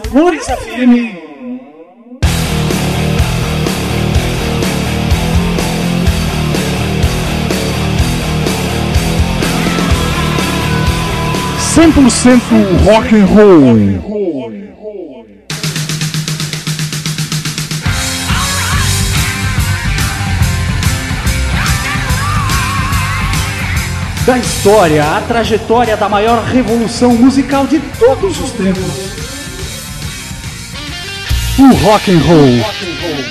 Flores FM. Rock and roll. Da história, a trajetória da maior revolução musical de todos os tempos. O rock and roll.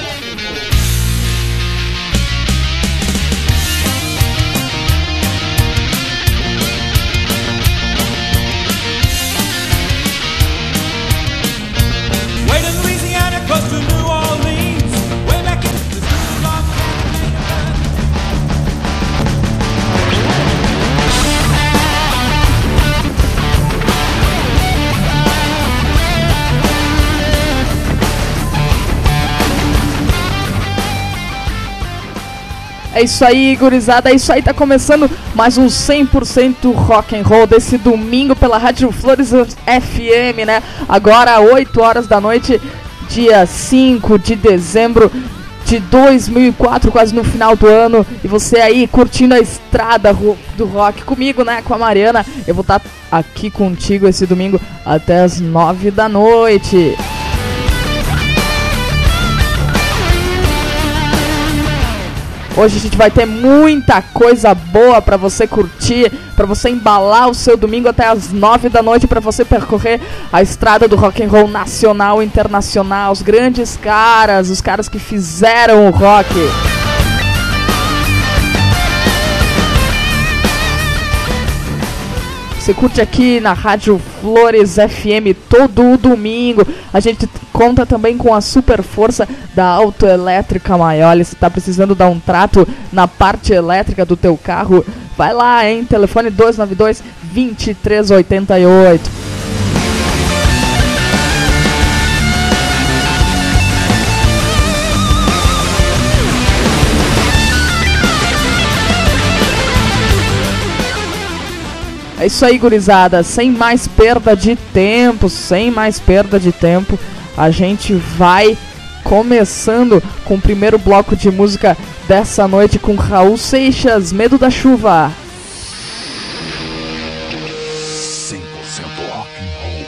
É isso aí, gurizada, é isso aí, tá começando mais um 100% rock and roll desse domingo pela Rádio Flores FM, né? Agora 8 horas da noite, dia 5 de dezembro de 2004, quase no final do ano. E você aí curtindo a estrada do rock comigo, né? Com a Mariana. Eu vou estar aqui contigo esse domingo até as 9 da noite. Hoje a gente vai ter muita coisa boa pra você curtir, pra você embalar o seu domingo até as 9 da noite, pra você percorrer a estrada do rock and roll nacional e internacional, os grandes caras, os caras que fizeram o rock. Você curte aqui na Rádio Flores FM todo o domingo. A gente conta também com a super força da Autoelétrica Maioli. Se tá precisando dar um trato na parte elétrica do teu carro, vai lá, hein? Telefone 292-2388. É isso aí, gurizada, sem mais perda de tempo, a gente vai começando com o primeiro bloco de música dessa noite com Raul Seixas, Medo da Chuva. 100% rock and roll.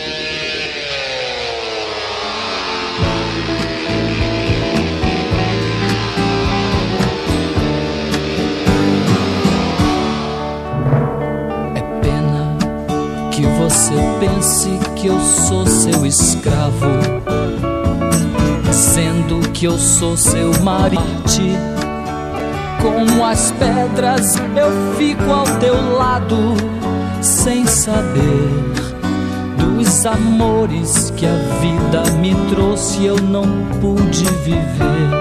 Você pense que eu sou seu escravo, sendo que eu sou seu marido. Com as pedras eu fico ao teu lado, sem saber dos amores que a vida me trouxe, eu não pude viver.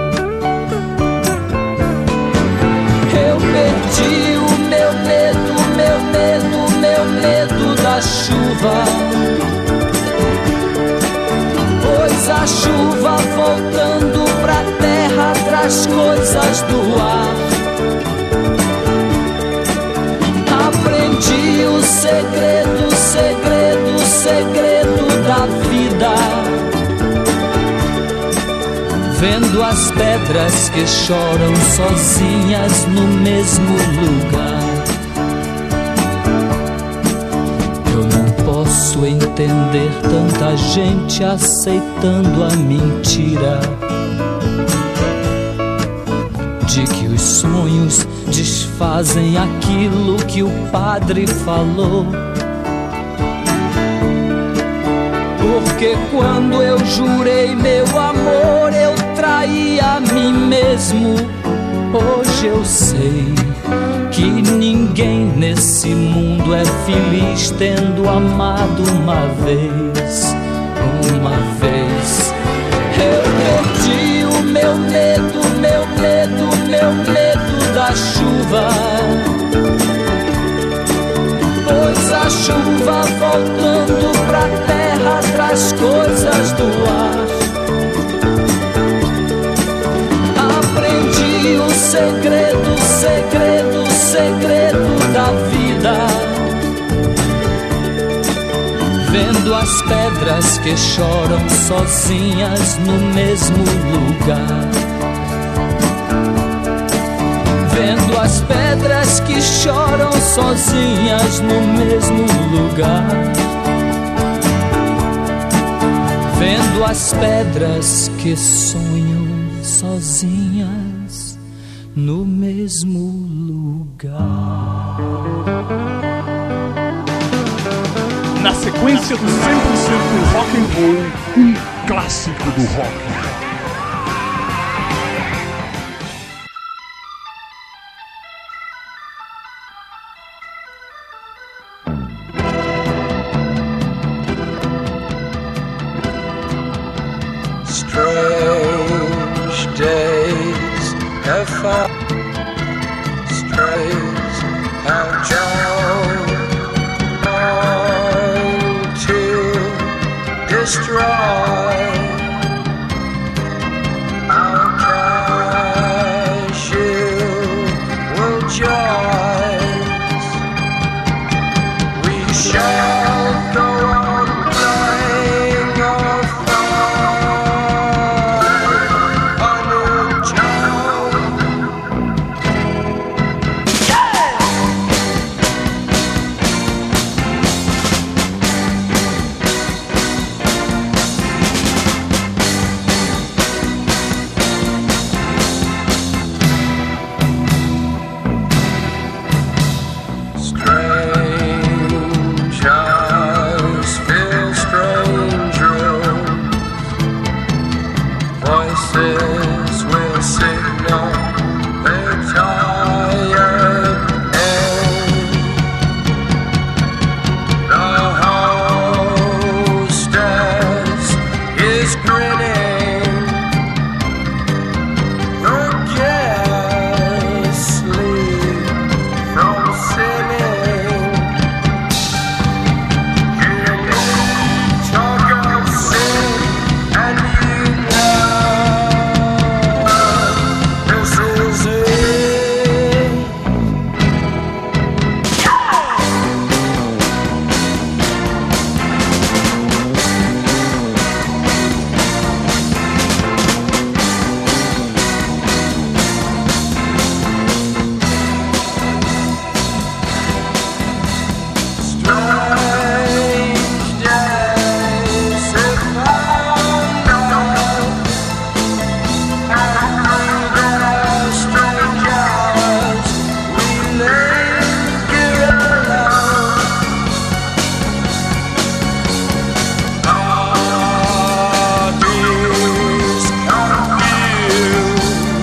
Eu perdi o meu medo, meu medo, meu medo da chuva, pois a chuva voltando pra terra traz coisas do ar. Aprendi o segredo, segredo, segredo da vida, vendo as pedras que choram sozinhas no mesmo lugar. Posso entender tanta gente aceitando a mentira de que os sonhos desfazem aquilo que o padre falou. Porque quando eu jurei meu amor, eu traí a mim mesmo. Hoje eu sei que ninguém nesse mundo é feliz tendo amado uma vez, uma vez. Eu perdi o meu medo, meu medo, meu medo da chuva, pois a chuva voltando pra terra traz coisas do ar. Aprendi o segredo, segredo, segredo da vida, vendo as pedras que choram sozinhas no mesmo lugar. Vendo as pedras que choram sozinhas no mesmo lugar. Vendo as pedras que sonham sozinhas no mesmo lugar. Na sequência do 100% rock and roll, um clássico do rock. Strange days have found, strays have drawn to destroy our crash. You will join us. We shall go on playing our voices will signal their tired end. The hostess is grinning. Your guests sleep from sinning. You talk of sin and you this is it. Strange days have found us. Strangers, we linger alone. Bodies confused,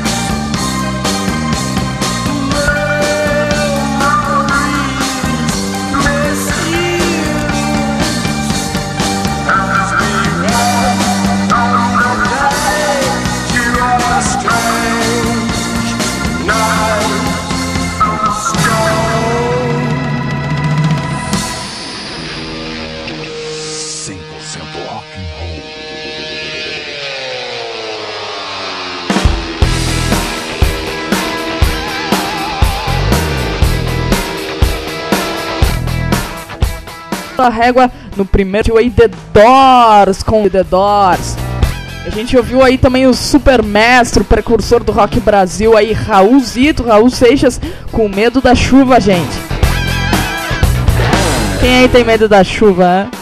memories misused, as we walk on the way to our strange night of stone. 100% rock and roll. A régua no primeiro aí The Doors com The Doors. A gente ouviu aí também o supermestre, o precursor do rock Brasil aí, Raul Seixas, com Medo da Chuva, gente. Quem aí tem medo da chuva, hein?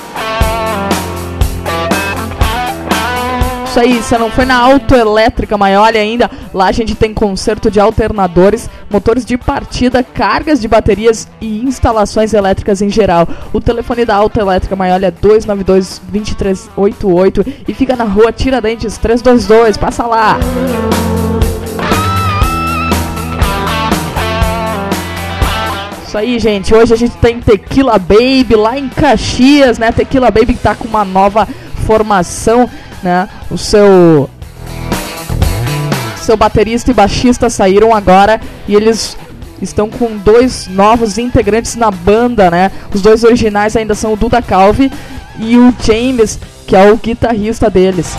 Isso aí, você não foi na Autoelétrica Maiolha ainda? Lá a gente tem conserto de alternadores, motores de partida, cargas de baterias e instalações elétricas em geral. O telefone da Autoelétrica Maiolha é 292-2388 e fica na rua Tiradentes 322, passa lá! Isso aí, gente, hoje a gente tem Tequila Baby lá em Caxias, né? Tequila Baby que tá com uma nova formação, né? O seu baterista e baixista saíram agora e eles estão com 2 novos integrantes na banda, né? Os 2 originais ainda são o Duda Calvi e o James, que é o guitarrista deles.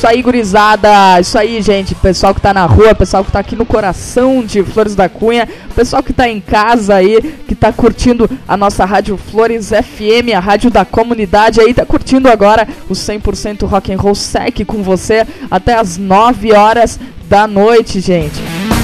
isso aí, gurizada. Isso aí, gente. Pessoal que tá na rua, pessoal que tá aqui no coração de Flores da Cunha, pessoal que tá em casa aí, que tá curtindo a nossa Rádio Flores FM, a rádio da comunidade aí, tá curtindo agora o 100% Rock and Roll Sec com você até as 9 horas da noite, gente.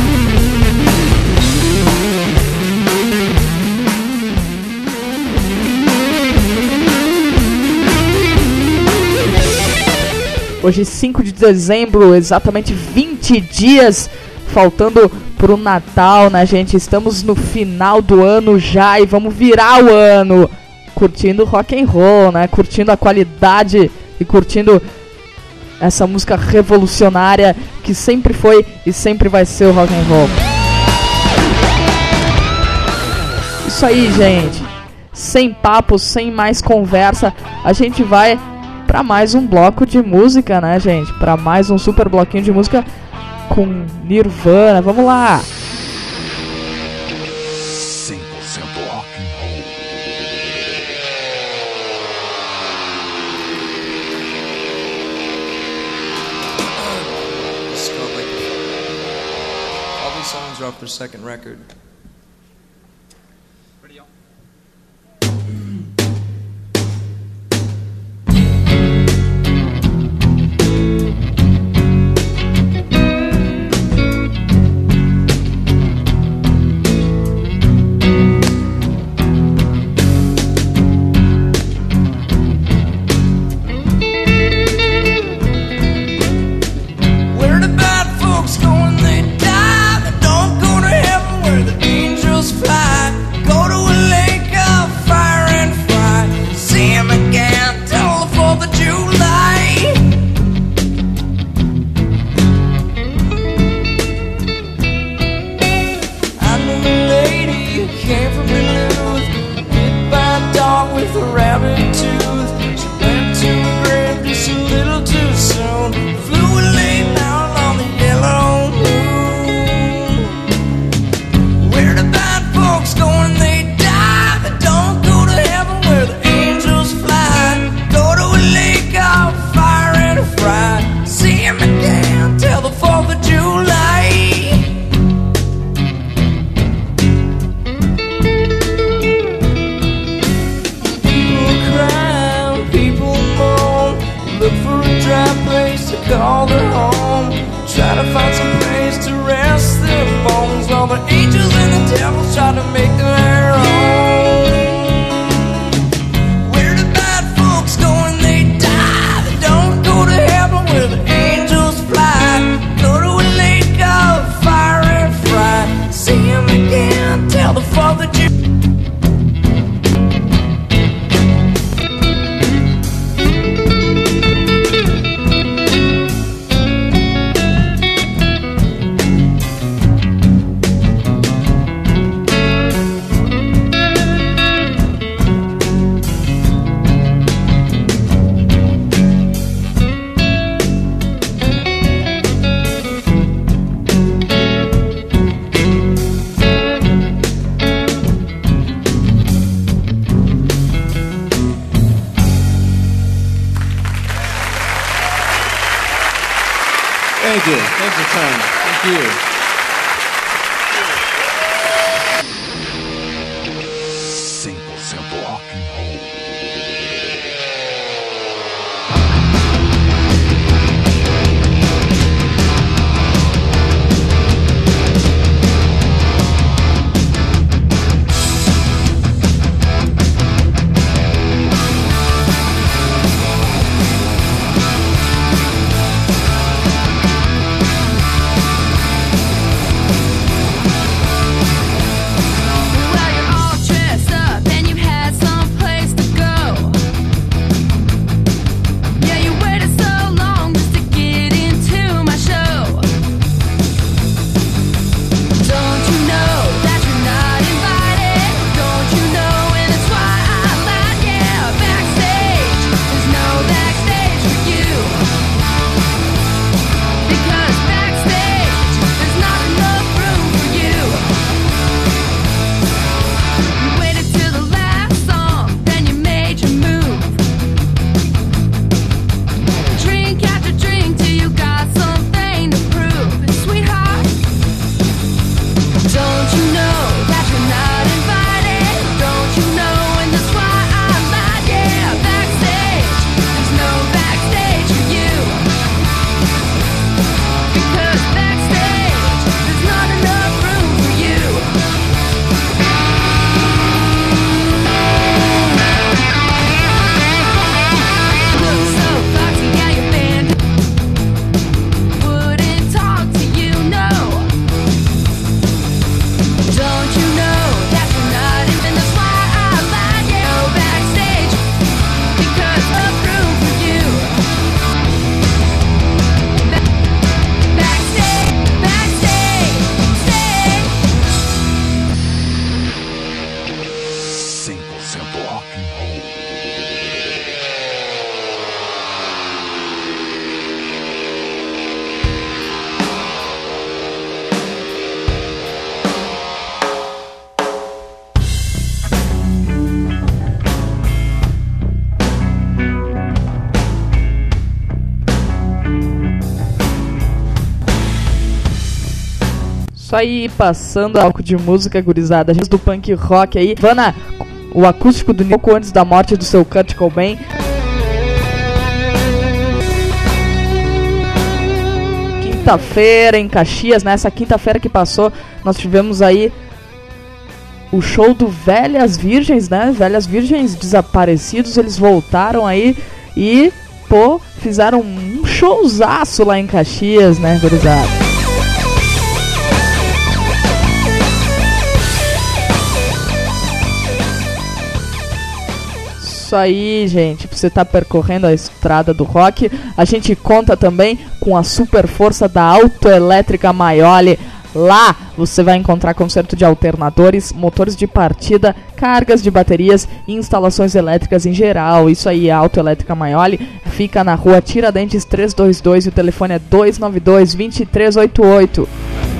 Hoje 5 de dezembro, exatamente 20 dias faltando pro Natal, né, gente? Estamos no final do ano já e vamos virar o ano curtindo rock and roll, né? Curtindo a qualidade e curtindo essa música revolucionária que sempre foi e sempre vai ser o rock and roll. Isso aí, gente. Sem papo, sem mais conversa, a gente vai pra mais um bloco de música, né, gente? Pra mais um super bloquinho de música com Nirvana. Vamos lá! 100% rock and roll. All these songs are off their second record. Isso aí, passando algo de música, gurizada, gente do punk rock aí. Vana, o acústico do pouco antes da morte do seu Kurt Cobain. Quinta-feira em Caxias, nessa quinta-feira que passou, nós tivemos aí o show do Velhas Virgens, né? Velhas Virgens desaparecidos, eles voltaram aí e, pô, fizeram um showzaço lá em Caxias, né, gurizada? Isso aí, gente, pra você tá percorrendo a estrada do rock, a gente conta também com a super força da Autoelétrica Maioli. Lá você vai encontrar conserto de alternadores, motores de partida, cargas de baterias e instalações elétricas em geral. Isso aí, a Autoelétrica Maioli fica na rua Tiradentes 322 e o telefone é 292-2388.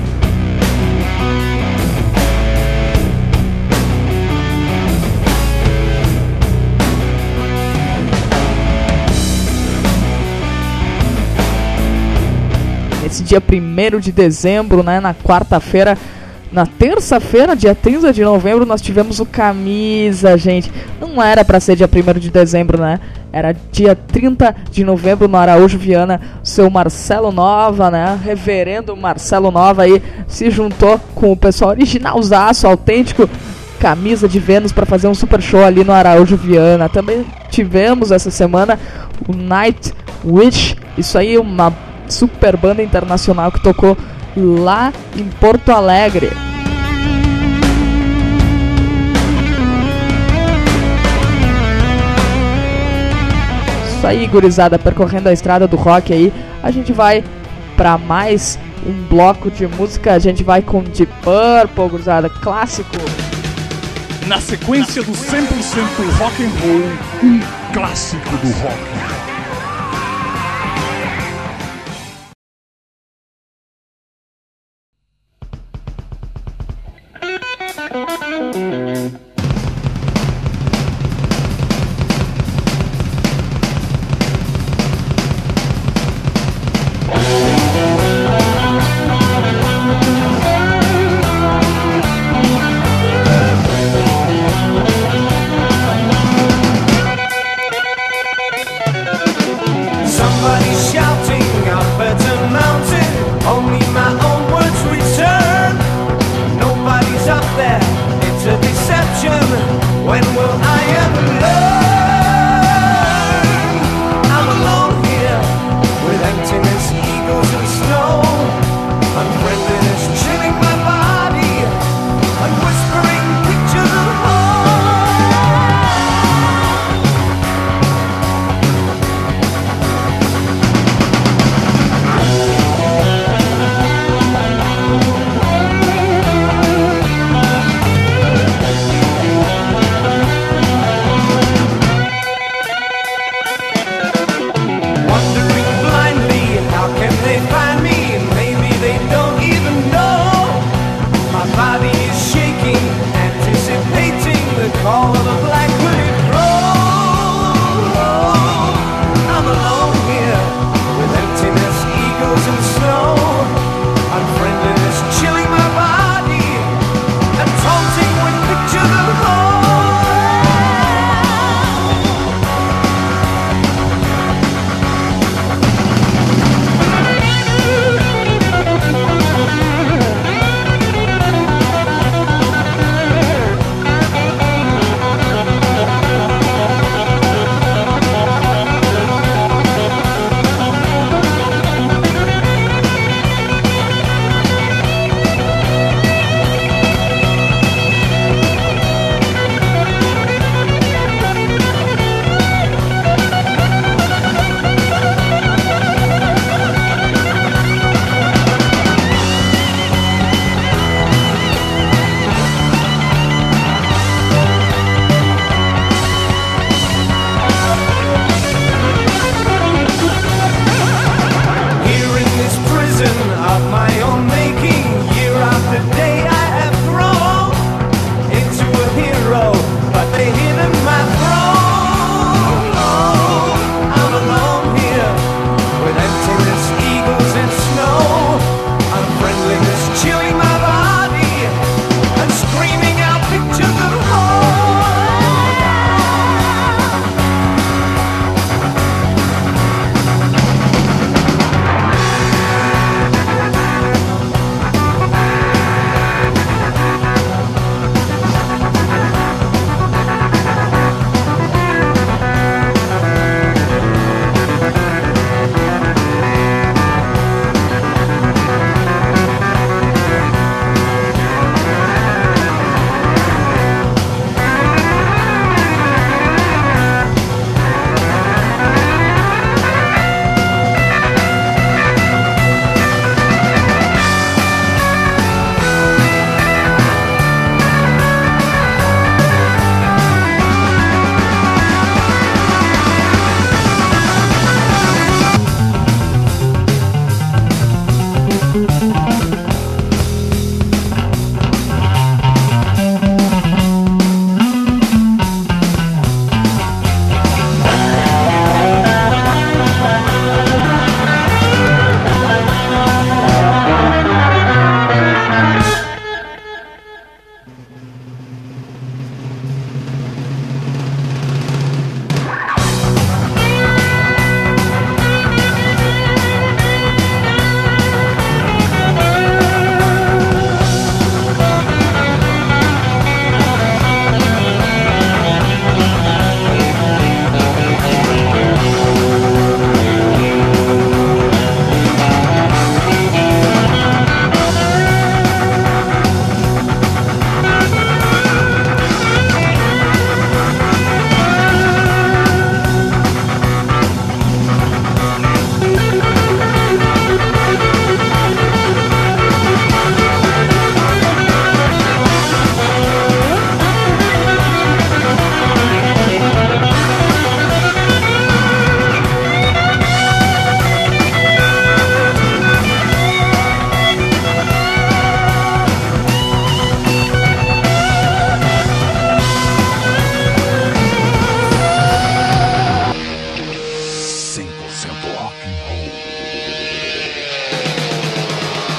Esse dia 1º de dezembro, né, na quarta-feira, na terça-feira, dia 30 de novembro, nós tivemos o Camisa, gente. Não era pra ser dia 1º de dezembro, né? Era dia 30 de novembro no Araújo Viana. Seu Marcelo Nova, né? Reverendo Marcelo Nova aí se juntou com o pessoal originalzaço, autêntico, Camisa de Vênus, pra fazer um super show ali no Araújo Viana. Também tivemos essa semana o Night Witch. Isso aí, uma super banda internacional que tocou lá em Porto Alegre. Isso aí, gurizada, percorrendo a estrada do rock aí, a gente vai pra mais um bloco de música. A gente vai com Deep Purple, gurizada, clássico. Na sequência do 100% rock and roll, um clássico do rock.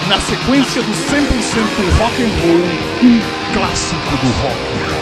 Na sequência do 100% rock and roll, um clássico do rock.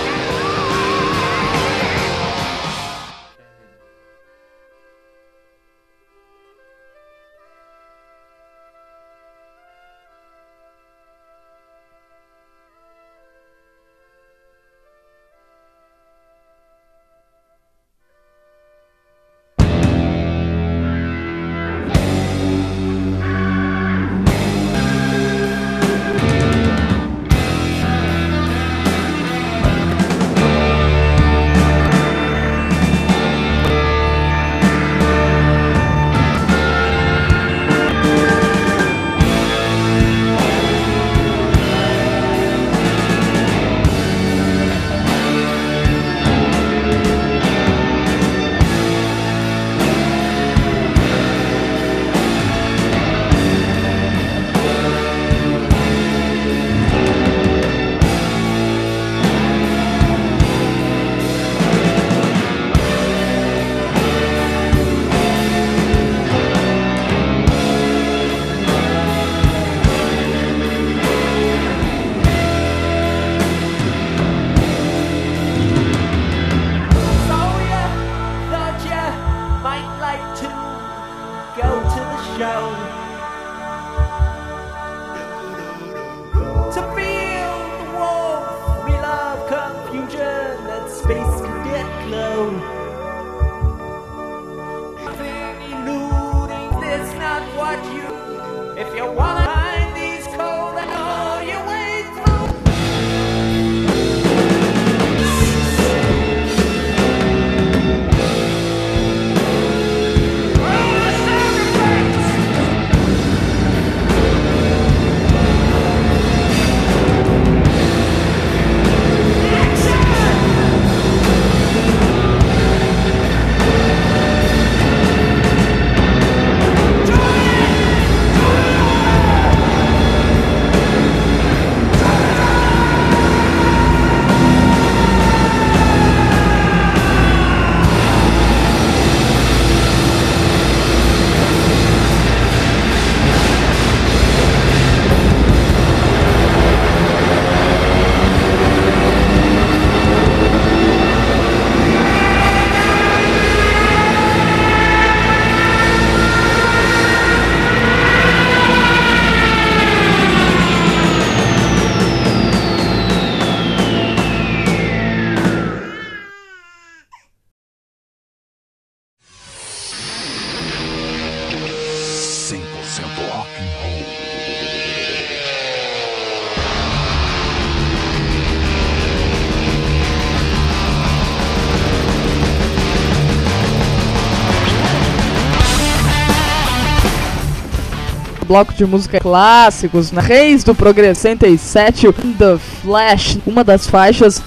Bloco de música clássicos, né? Reis do Progresso 67, The Flash, uma das faixas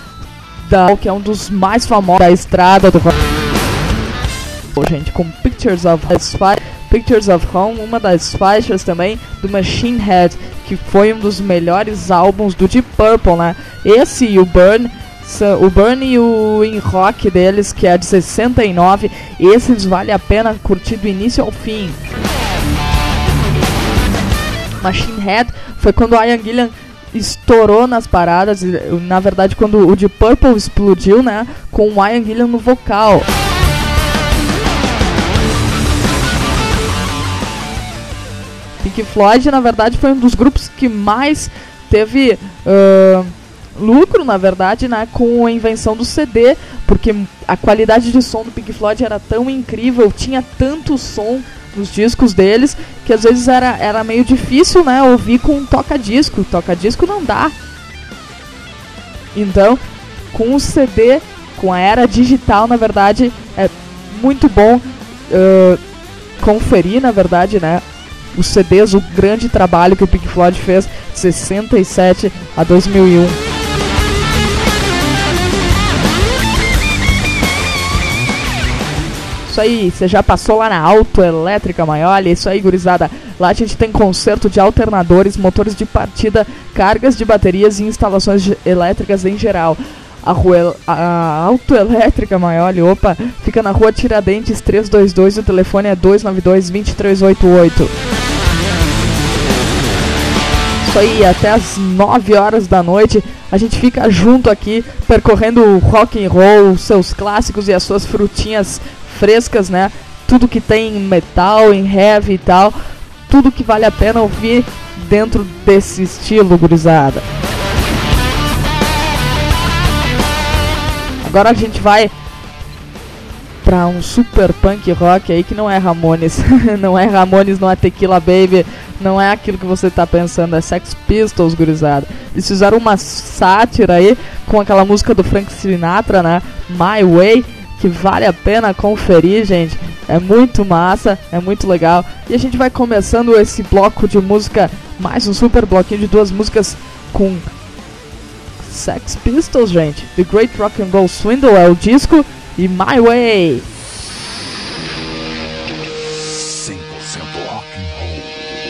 que é um dos mais famosos da estrada do rock. Gente, com Pictures of Home, uma das faixas também do Machine Head, que foi um dos melhores álbuns do Deep Purple, né? Esse e o Burn e o In Rock deles, que é de 69, esses vale a pena curtir do início ao fim. Machine Head foi quando o Ian Gillan estourou nas paradas, na verdade quando o Deep Purple explodiu, né, com o Ian Gillan no vocal. Pink Floyd, na verdade, foi um dos grupos que mais teve lucro, na verdade, né, com a invenção do CD, porque a qualidade de som do Pink Floyd era tão incrível, tinha tanto som nos discos deles, que às vezes era meio difícil, né, ouvir com um toca-disco. Toca-disco não dá. Então, com o CD, com a era digital, na verdade, é muito bom conferir, na verdade, né, os CDs, o grande trabalho que o Pink Floyd fez de 67 a 2001. Isso aí, você já passou lá na Autoelétrica Maioli? Isso aí, gurizada. Lá a gente tem conserto de alternadores, motores de partida, cargas de baterias e instalações elétricas em geral. A Autoelétrica Maioli, fica na rua Tiradentes 322, o telefone é 292-2388. isso aí, até as 9 horas da noite a gente fica junto aqui, percorrendo o rock and roll, seus clássicos e as suas frutinhas frescas, né? Tudo que tem em metal, em heavy e tal, tudo que vale a pena ouvir dentro desse estilo, gurizada. Agora a gente vai pra um super punk rock aí que não é Ramones. Não é Ramones, não é Tequila Baby, não é aquilo que você tá pensando, é Sex Pistols, gurizada. Eles fizeram uma sátira aí com aquela música do Frank Sinatra, né? My Way, que vale a pena conferir, gente. É muito massa, é muito legal. E a gente vai começando esse bloco de música, mais um super bloquinho de 2 músicas com Sex Pistols, gente. The Great Rock and Roll Swindle é o disco e My Way. 100% rock and roll.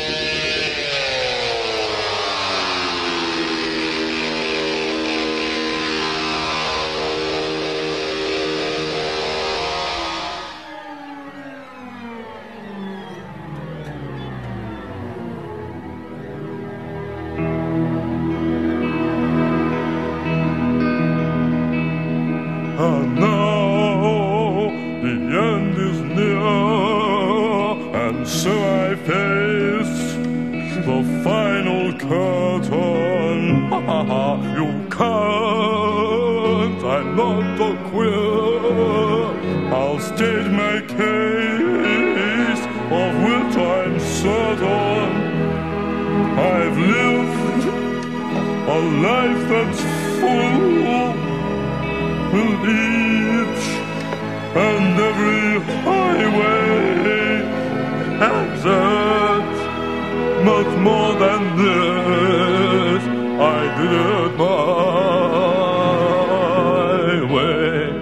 And now the end is near, and so I face the final curtain. You can't, I'm not a queer. I'll state my case, of which I'm certain. I've lived a life that's full, with each and every highway exit. Much more than this, I did it my way.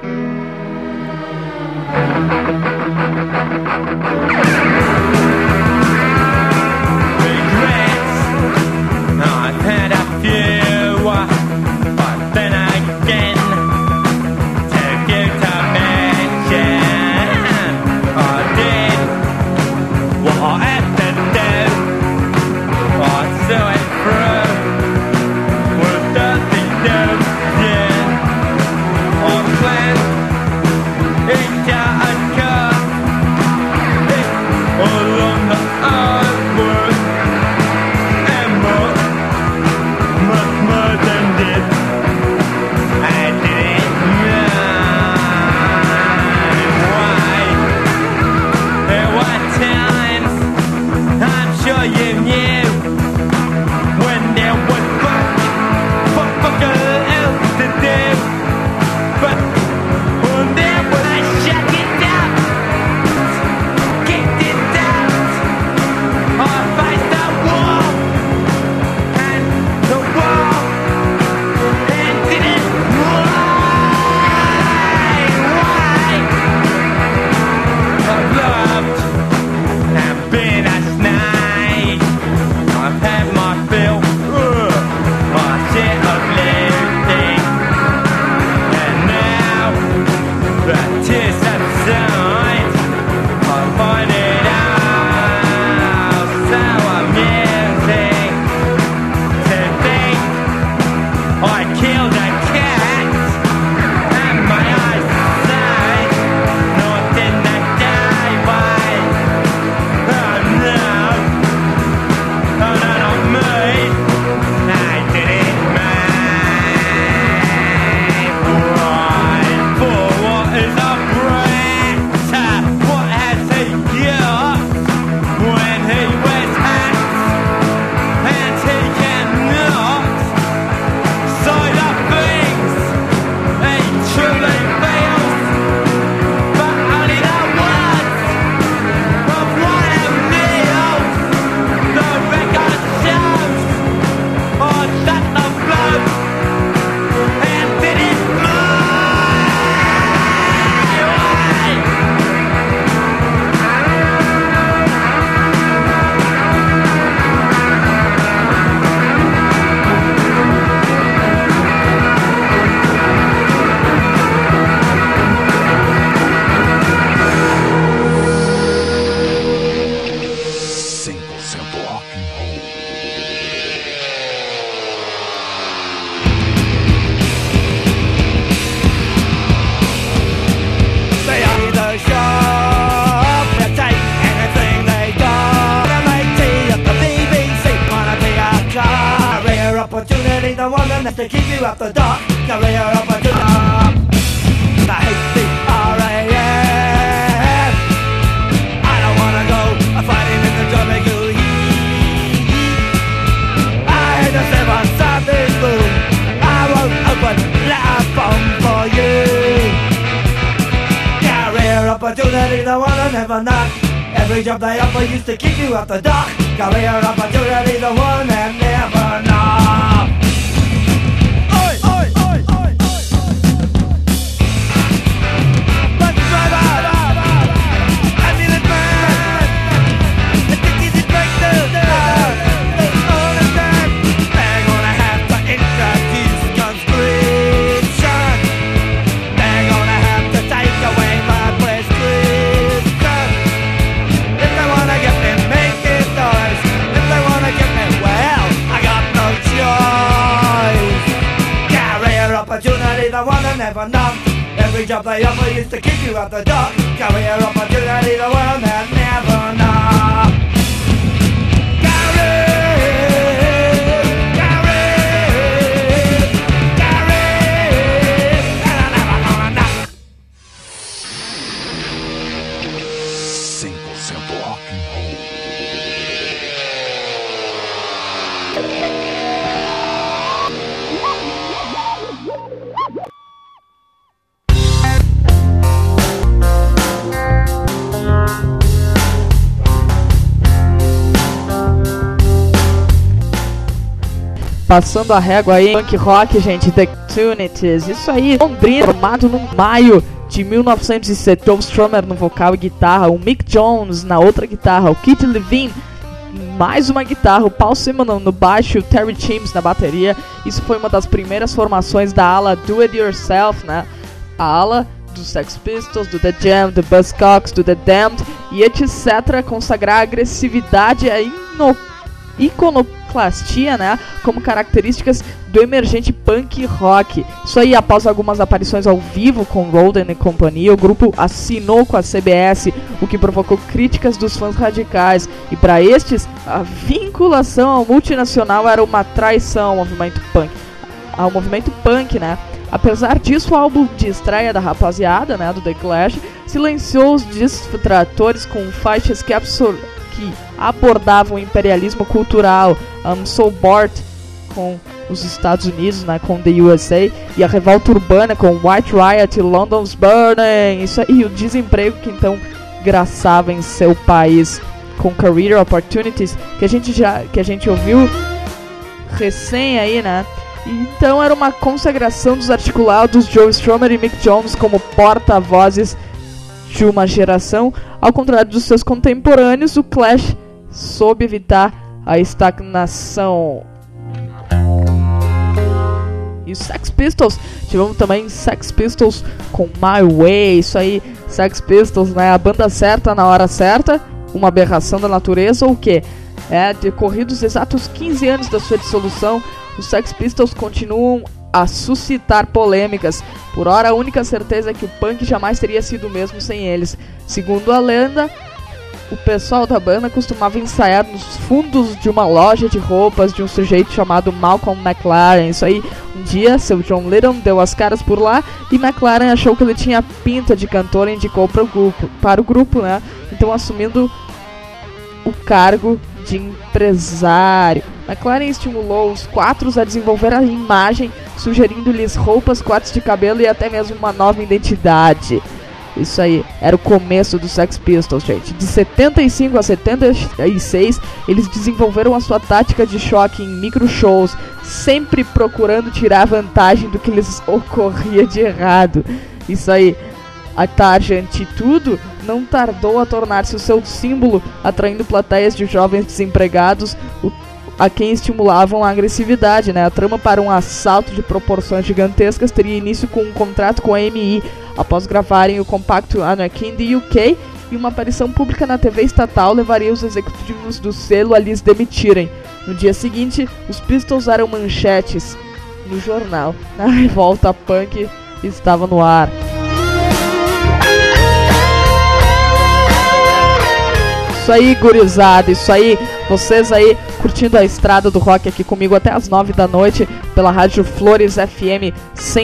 Regrets, I've had a few, but then again, to and fro with the one that to keep you at the dark. Career opportunity. I hate the RAF. I don't wanna go fighting in the WWE. I hate to live outside this room. I won't open that bomb for you. Career opportunity, the one I never knock. Every job they offer used to keep you at the dark. Career opportunity, the one that never knock. Oi, oi, oi, oi, oi. Bus driver, ambulance man, the tickets is break through. They're gonna have to introduce conscription. They're gonna have to take away my prescription. If they wanna get me making noise, if they wanna get me, well, I got no choice. Career opportunity, the one I never knocked. Every job they offer used to keep you at the dock. Career opportunity, the one that never knocked. Passando a régua aí, punk rock, gente, The Opportunities, isso aí, Londrina, formado no maio de 1970, Joe Strummer no vocal e guitarra, o Mick Jones na outra guitarra, o Keith Levine, mais uma guitarra, o Paul Simonon no baixo, o Terry Chimes na bateria. Isso foi uma das primeiras formações da ala Do It Yourself, né, a ala dos Sex Pistols, do The Jam, do Buzzcocks, do The Damned e etc, consagrar a agressividade e a iconoclastia, né, como características do emergente punk rock. Isso aí, após algumas aparições ao vivo com Roden e companhia, o grupo assinou com a CBS, o que provocou críticas dos fãs radicais, e para estes, a vinculação ao multinacional era uma traição ao movimento punk, né. Apesar disso, o álbum de estreia da rapaziada, né, do The Clash, silenciou os distratores com faixas que abordavam o imperialismo cultural, I'm So Bored com os Estados Unidos, né, com The USA, e a revolta urbana com White Riot e London's Burning, isso aí, o desemprego que então graçava em seu país, com Career Opportunities, que a gente ouviu recém aí, né. Então era uma consagração dos articulados Joe Strummer e Mick Jones como porta-vozes de uma geração. Ao contrário dos seus contemporâneos, o Clash soube evitar a estagnação. E os Sex Pistols, tivemos também Sex Pistols com My Way, isso aí, Sex Pistols, né, a banda certa na hora certa, uma aberração da natureza ou o quê? Decorridos exatos 15 anos da sua dissolução, os Sex Pistols continuam a suscitar polêmicas. Por ora, a única certeza é que o punk jamais teria sido o mesmo sem eles. Segundo a lenda, o pessoal da banda costumava ensaiar nos fundos de uma loja de roupas de um sujeito chamado Malcolm McLaren. Isso aí, um dia, seu John Lydon deu as caras por lá e McLaren achou que ele tinha pinta de cantor e indicou para o grupo, né? Então, assumindo o cargo de empresário. McLaren estimulou os quatro a desenvolver a imagem, sugerindo-lhes roupas, cortes de cabelo e até mesmo uma nova identidade. Isso aí, era o começo dos Sex Pistols, gente. De 75 a 76, eles desenvolveram a sua tática de choque em micro shows, sempre procurando tirar vantagem do que lhes ocorria de errado. Isso aí, a tarja ante tudo não tardou a tornar-se o seu símbolo, atraindo plateias de jovens desempregados a quem estimulavam a agressividade, né? A trama para um assalto de proporções gigantescas teria início com um contrato com a EMI, após gravarem o compacto Anarchy in the UK, e uma aparição pública na TV estatal levaria os executivos do selo a lhes demitirem. No dia seguinte, os Pistols eram manchetes no jornal. A revolta punk estava no ar. Isso aí, gurizada, isso aí, vocês aí curtindo a estrada do rock aqui comigo até as 9 da noite pela Rádio Flores FM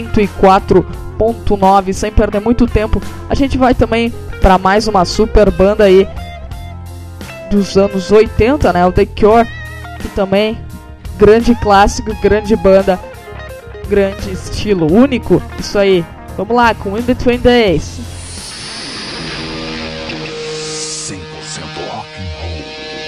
104.9, sem perder muito tempo. A gente vai também para mais uma super banda aí dos anos 80, né? O The Cure, que também grande clássico, grande banda, grande estilo, único. Isso aí. Vamos lá com In Between Days. 100% rock and roll.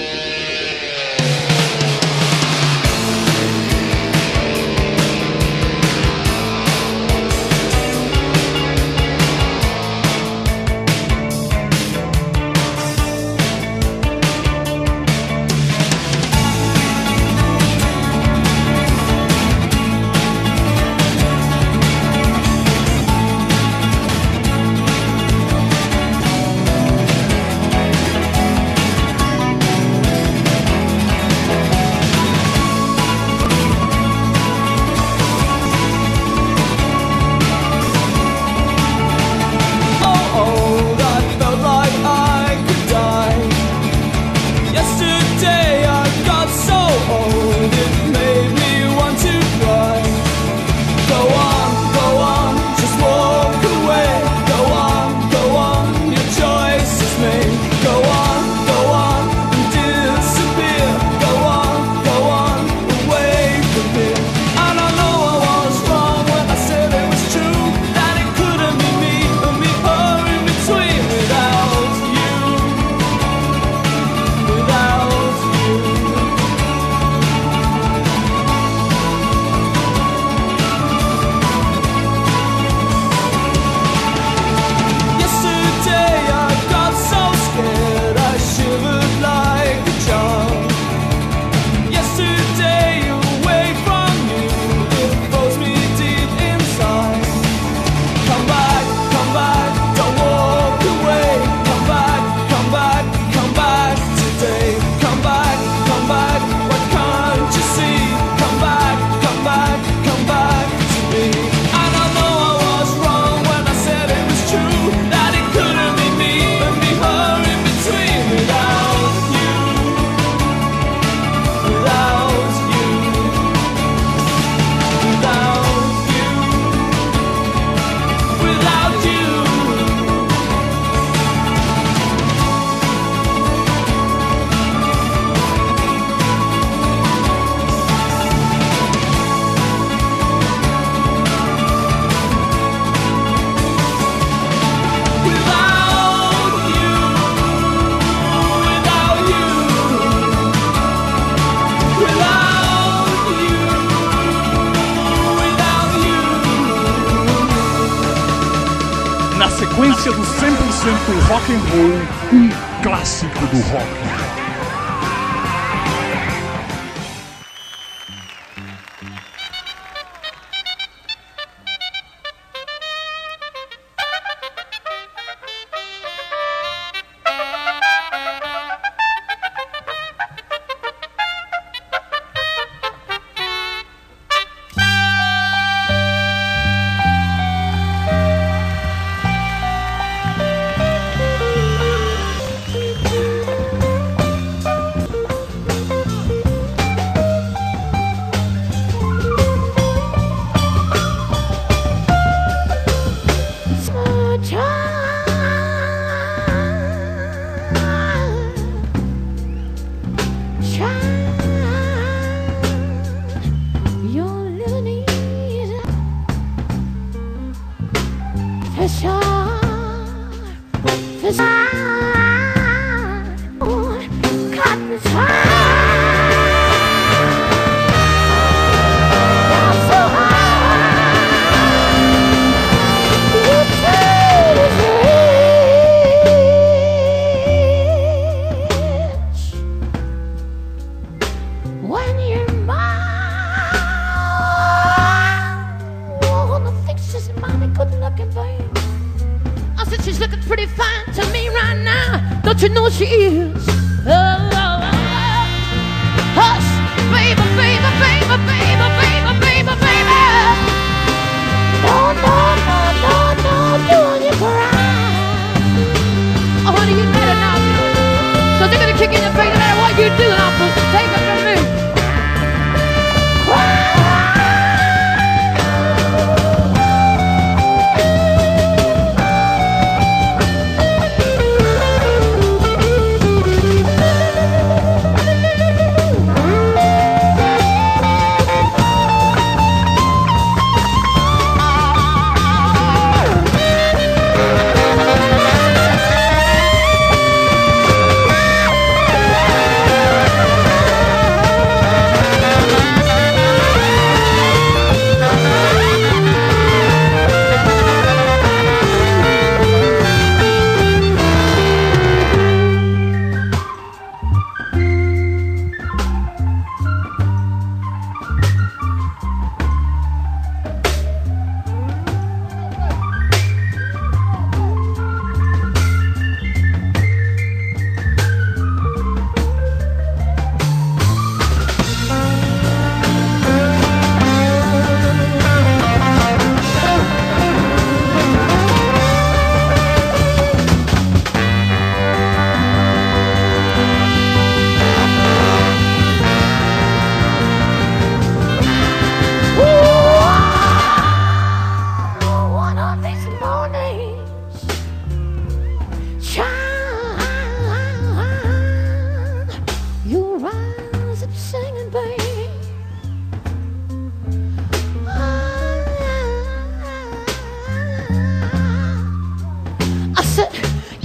Sequência do 100% rock and roll, clássico do rock. Kick in your face no matter what you do, and I'll take it from me.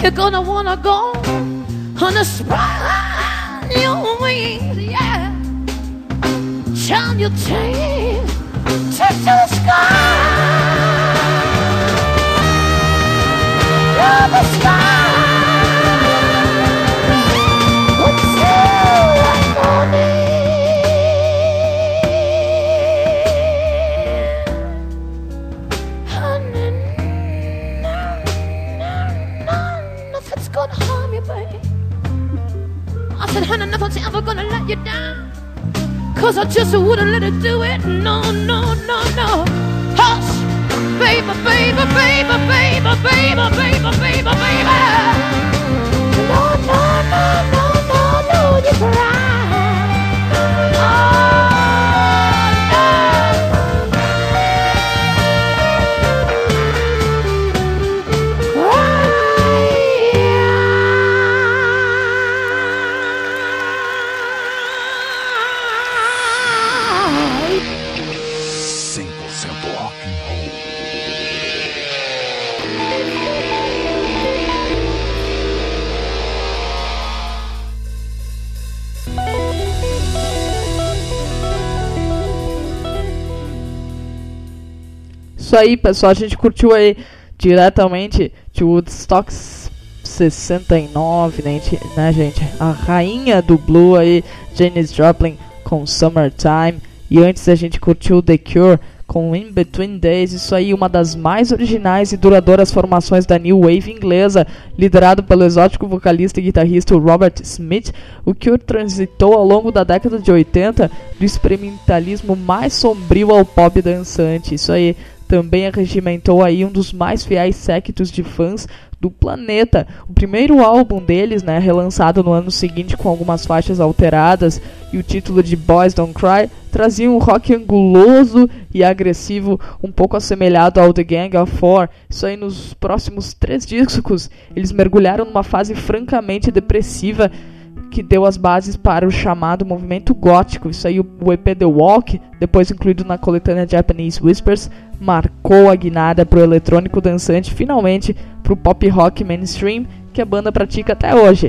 You're gonna wanna go on a spread your wings, yeah. Turn your tail to the sky. To the sky. Until the morning. Nothing's gonna harm you, baby. I said, honey, nothing's ever gonna let you down. 'Cause I just wouldn't let it do it. No, no, no, no. Hush, baby, baby, baby, baby, baby, baby, baby, baby. No, no, no, no, no, no, you cry. Isso aí, pessoal, a gente curtiu aí diretamente de Woodstock 69, né, gente? A rainha do Blue aí, Janis Joplin com Summertime. E antes a gente curtiu The Cure com In Between Days. Isso aí, uma das mais originais e duradouras formações da New Wave inglesa, liderado pelo exótico vocalista e guitarrista Robert Smith. O Cure transitou ao longo da década de 80 do experimentalismo mais sombrio ao pop dançante. Isso aí, também arregimentou aí um dos mais fiéis séquitos de fãs do planeta. O primeiro álbum deles, né, relançado no ano seguinte com algumas faixas alteradas e o título de Boys Don't Cry, trazia um rock anguloso e agressivo, um pouco assemelhado ao The Gang of Four. Isso aí, nos próximos 3 discos, eles mergulharam numa fase francamente depressiva que deu as bases para o chamado movimento gótico. Isso aí, o EP The Walk, depois incluído na coletânea Japanese Whispers, marcou a guinada pro eletrônico dançante, finalmente pro pop rock mainstream que a banda pratica até hoje.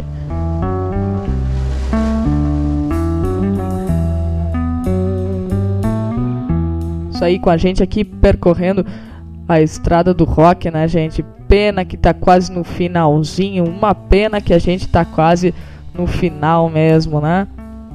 Isso aí, com a gente aqui percorrendo a estrada do rock, né, gente? Pena que tá quase no finalzinho, uma pena que a gente tá quase no final mesmo, né?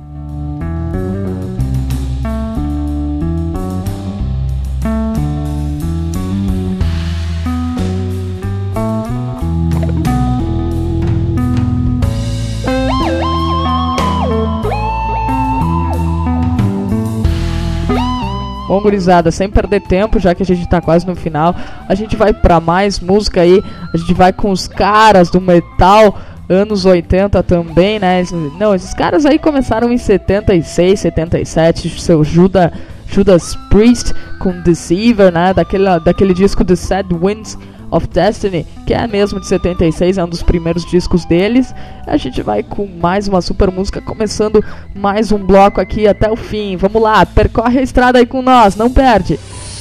Bom, gurizada, sem perder tempo, já que a gente tá quase no final, a gente vai pra mais música aí. A gente vai com os caras do metal anos 80 também, né? Não, esses caras aí começaram em 76, 77, seu Judas Priest com Deceiver, né? Daquele disco The Sad Winds of Destiny, que é mesmo de 76, é um dos primeiros discos deles. A gente vai com mais uma super música, começando mais um bloco aqui até o fim. Vamos lá, percorre a estrada aí com nós, não perde!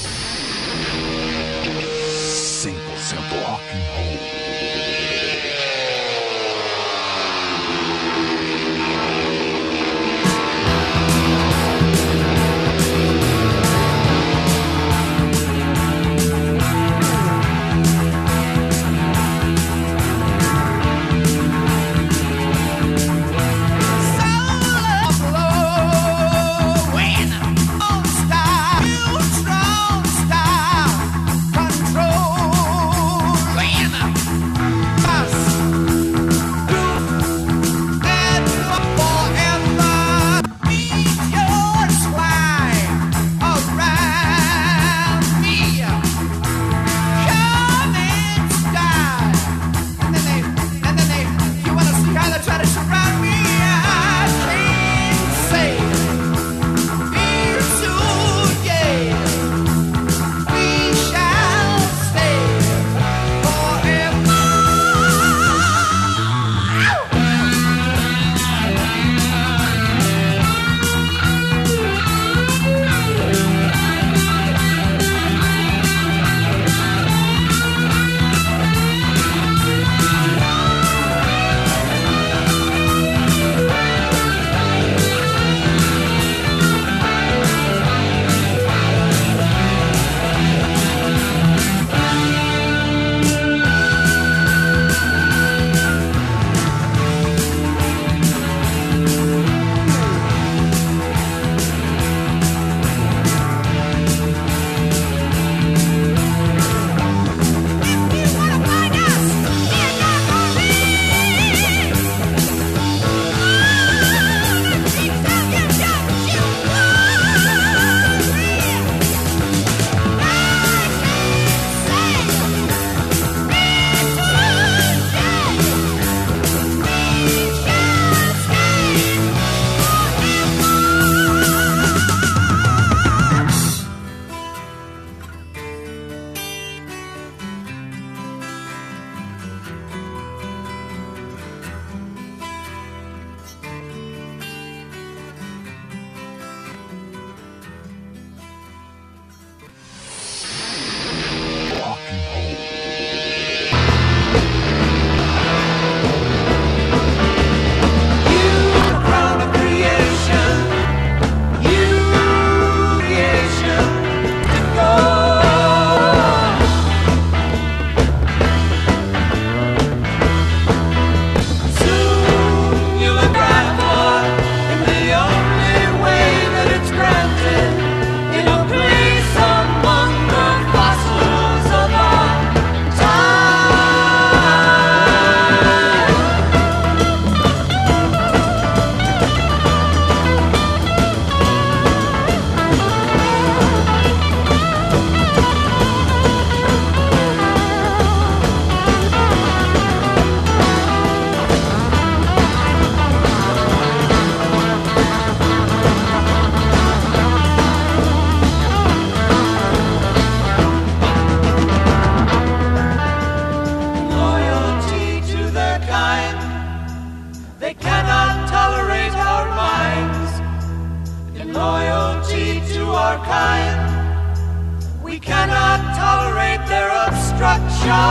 100% rock and roll. Try kind. We cannot tolerate their obstruction.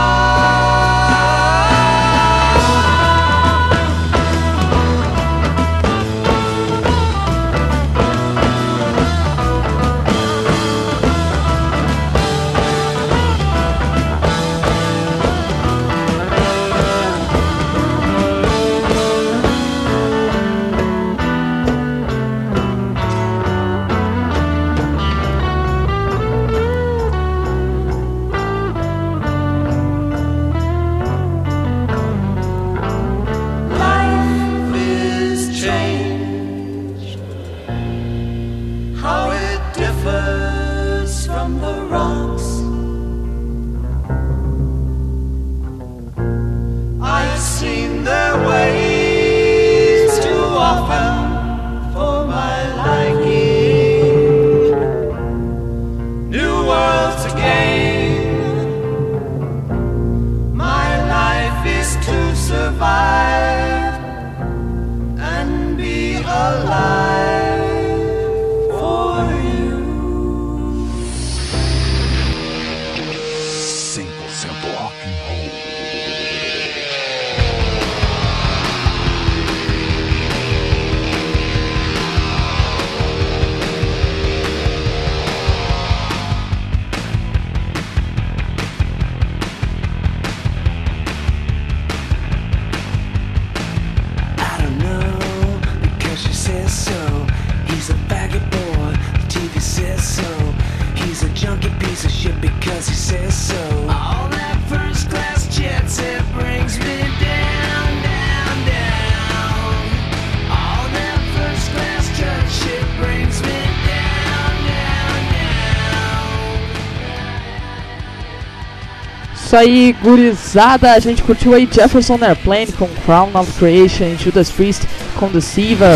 Isso aí, gurizada, a gente curtiu aí Jefferson Airplane com Crown of Creation, Judas Priest com Deceiver.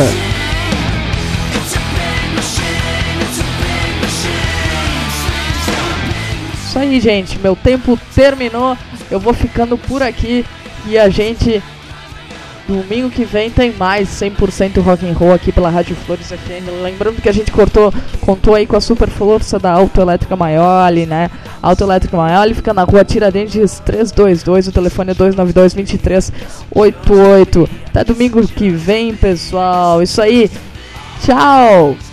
Isso aí, gente, meu tempo terminou, eu vou ficando por aqui e a gente, domingo que vem, tem mais 100% rock and roll aqui pela Rádio Flores FM. Lembrando que a gente contou aí com a super força da Autoelétrica Maioli, né? Autoelétrica Maioli fica na rua Tiradentes 322, o telefone é 292-2388. Até domingo que vem, pessoal. Isso aí, tchau!